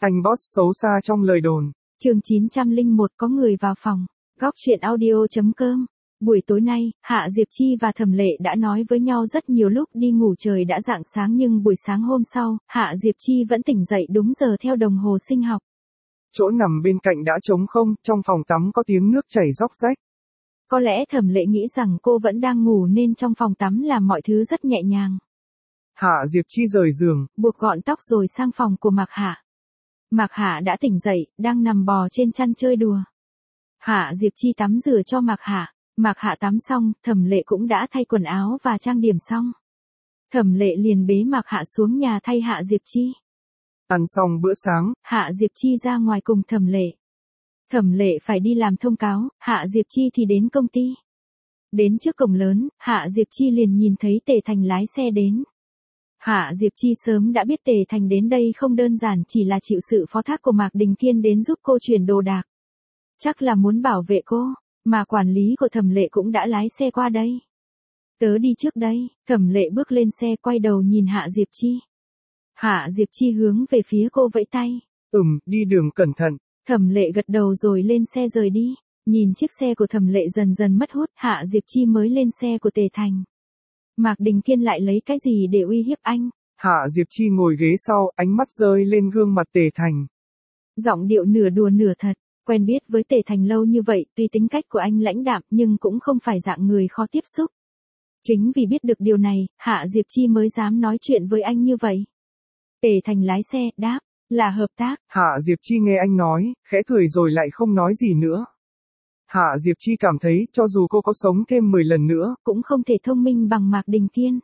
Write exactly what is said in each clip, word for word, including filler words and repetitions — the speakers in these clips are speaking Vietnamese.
Anh boss xấu xa trong lời đồn. Chương chín trăm lẻ một có người vào phòng. Góc truyện audio chấm com. Buổi tối nay, Hạ Diệp Chi và Thẩm Lệ đã nói với nhau rất nhiều lúc đi ngủ, trời đã rạng sáng nhưng buổi sáng hôm sau, Hạ Diệp Chi vẫn tỉnh dậy đúng giờ theo đồng hồ sinh học. Chỗ nằm bên cạnh đã trống không, trong phòng tắm có tiếng nước chảy róc rách. Có lẽ Thẩm Lệ nghĩ rằng cô vẫn đang ngủ nên trong phòng tắm làm mọi thứ rất nhẹ nhàng. Hạ Diệp Chi rời giường, buộc gọn tóc rồi sang phòng của Mạc Hạ. Mạc Hạ đã tỉnh dậy, đang nằm bò trên chăn chơi đùa. Hạ Diệp Chi tắm rửa cho Mạc Hạ. Mạc Hạ tắm xong, Thẩm Lệ cũng đã thay quần áo và trang điểm xong. Thẩm Lệ liền bế Mạc Hạ xuống nhà thay Hạ Diệp Chi. Ăn xong bữa sáng, Hạ Diệp Chi ra ngoài cùng Thẩm Lệ. Thẩm Lệ phải đi làm thông cáo, Hạ Diệp Chi thì đến công ty. Đến trước cổng lớn, Hạ Diệp Chi liền nhìn thấy Tề Thành lái xe đến. Hạ Diệp Chi sớm đã biết Tề Thành đến đây không đơn giản chỉ là chịu sự phó thác của Mạc Đình Kiên đến giúp cô chuyển đồ đạc. Chắc là muốn bảo vệ cô, mà quản lý của Thẩm Lệ cũng đã lái xe qua đây. Tớ đi trước đây. Thẩm Lệ bước lên xe quay đầu nhìn Hạ Diệp Chi. Hạ Diệp Chi hướng về phía cô vẫy tay. Ừm, đi đường cẩn thận. Thẩm Lệ gật đầu rồi lên xe rời đi. Nhìn chiếc xe của Thẩm Lệ dần dần mất hút, Hạ Diệp Chi mới lên xe của Tề Thành. Mạc Đình Kiên lại lấy cái gì để uy hiếp anh? Hạ Diệp Chi ngồi ghế sau, ánh mắt rơi lên gương mặt Tề Thành. Giọng điệu nửa đùa nửa thật. Quen biết với Tề Thành lâu như vậy, tuy tính cách của anh lãnh đạm nhưng cũng không phải dạng người khó tiếp xúc. Chính vì biết được điều này, Hạ Diệp Chi mới dám nói chuyện với anh như vậy. Tề Thành lái xe, đáp, là hợp tác. Hạ Diệp Chi nghe anh nói, khẽ cười rồi lại không nói gì nữa. Hạ Diệp Chi cảm thấy, cho dù cô có sống thêm mười lần nữa, cũng không thể thông minh bằng Mạc Đình Kiên.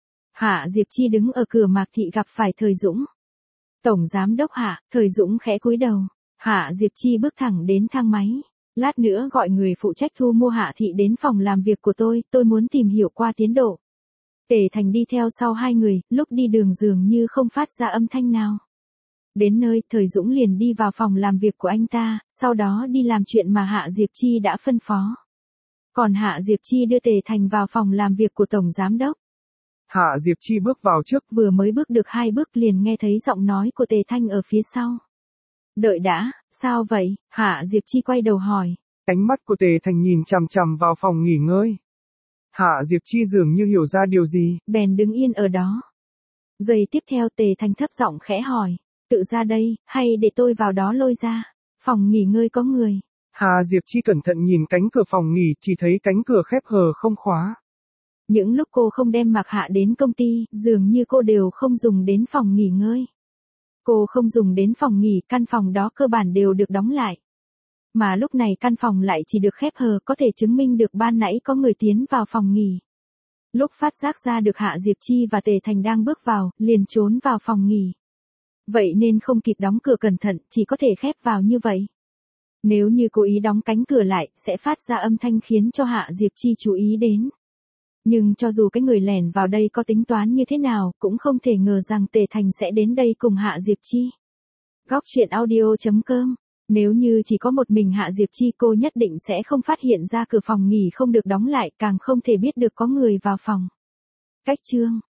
Hạ Diệp Chi đứng ở cửa Mạc Thị gặp phải Thời Dũng. Tổng Giám đốc Hạ, Thời Dũng khẽ cúi đầu. Hạ Diệp Chi bước thẳng đến thang máy. Lát nữa gọi người phụ trách thu mua Hạ Thị đến phòng làm việc của tôi, tôi muốn tìm hiểu qua tiến độ. Tề Thành đi theo sau hai người, lúc đi đường dường như không phát ra âm thanh nào. Đến nơi, Thời Dũng liền đi vào phòng làm việc của anh ta, sau đó đi làm chuyện mà Hạ Diệp Chi đã phân phó. Còn Hạ Diệp Chi đưa Tề Thành vào phòng làm việc của Tổng Giám đốc. Hạ Diệp Chi bước vào trước, vừa mới bước được hai bước liền nghe thấy giọng nói của Tề Thanh ở phía sau. Đợi đã, sao vậy? Hạ Diệp Chi quay đầu hỏi. Ánh mắt của Tề Thành nhìn chằm chằm vào phòng nghỉ ngơi. Hạ Diệp Chi dường như hiểu ra điều gì. Bèn đứng yên ở đó. Giây tiếp theo Tề Thành thấp giọng khẽ hỏi. Tự ra đây, hay để tôi vào đó lôi ra? Phòng nghỉ ngơi có người. Hạ Diệp Chi cẩn thận nhìn cánh cửa phòng nghỉ, chỉ thấy cánh cửa khép hờ không khóa. Những lúc cô không đem Mạc Hạ đến công ty, dường như cô đều không dùng đến phòng nghỉ ngơi. Cô không dùng đến phòng nghỉ, căn phòng đó cơ bản đều được đóng lại. Mà lúc này căn phòng lại chỉ được khép hờ, có thể chứng minh được ban nãy có người tiến vào phòng nghỉ. Lúc phát giác ra được Hạ Diệp Chi và Tề Thành đang bước vào, liền trốn vào phòng nghỉ. Vậy nên không kịp đóng cửa cẩn thận, chỉ có thể khép vào như vậy. Nếu như cố ý đóng cánh cửa lại, sẽ phát ra âm thanh khiến cho Hạ Diệp Chi chú ý đến. Nhưng cho dù cái người lẻn vào đây có tính toán như thế nào, cũng không thể ngờ rằng Tề Thành sẽ đến đây cùng Hạ Diệp Chi. Góc truyện audio chấm com. Nếu như chỉ có một mình Hạ Diệp Chi, cô nhất định sẽ không phát hiện ra cửa phòng nghỉ không được đóng lại, càng không thể biết được có người vào phòng. Cách chương